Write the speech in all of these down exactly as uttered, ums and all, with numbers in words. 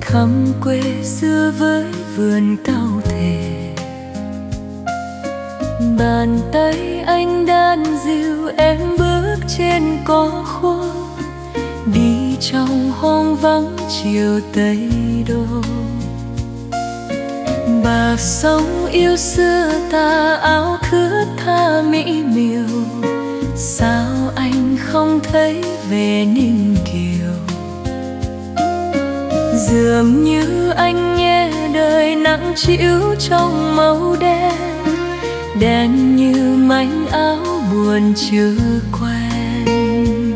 thăm quê xưa với vườn cao thề. Bàn tay anh đan dịu em bước trên cỏ khô, đi trong hoang vắng chiều Tây Đô. Bạc sông yêu xưa ta áo thướt tha mỹ miều, sao anh không thấy về Ninh Kiều? Dường như anh nghe đời nặng trĩu trong màu đen, đen như mảnh áo buồn chưa quen.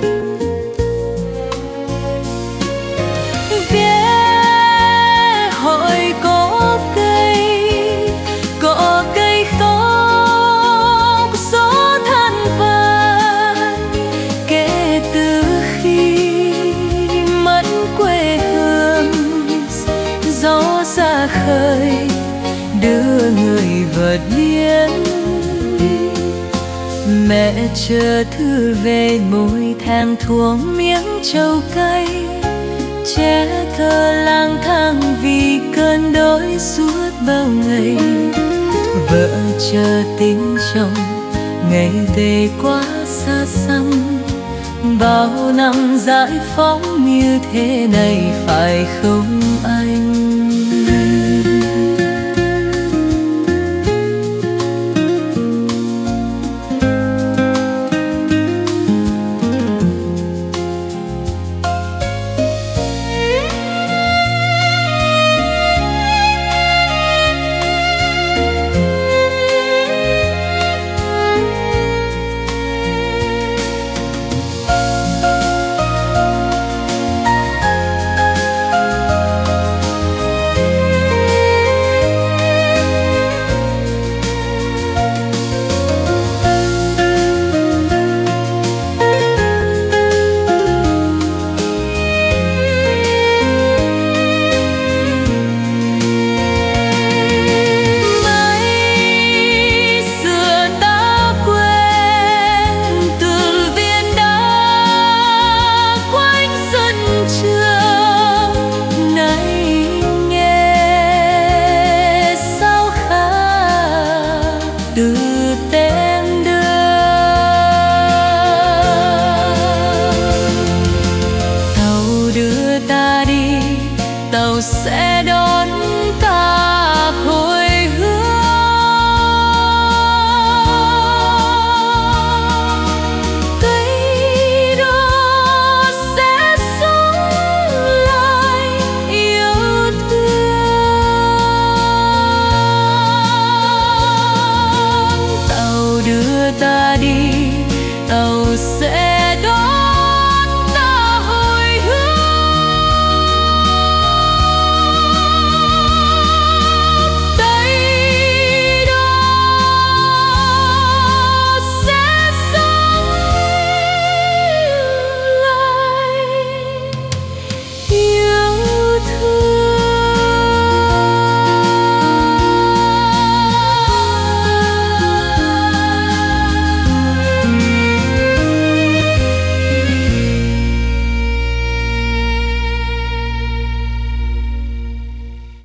Vía hội có cây, có cây khóc gió than vàng, kể từ khi mất quê hương, gió xa khơi đưa người vượt biên. Mẹ chờ thư về môi than thuồng miếng trầu cay, trẻ thơ lang thang vì cơn đói suốt bao ngày. Vợ chờ tin chồng ngày về quá xa xăm, bao năm giải phóng như thế này phải không anh? Từ tên đưa tàu đưa ta đi, tàu sẽ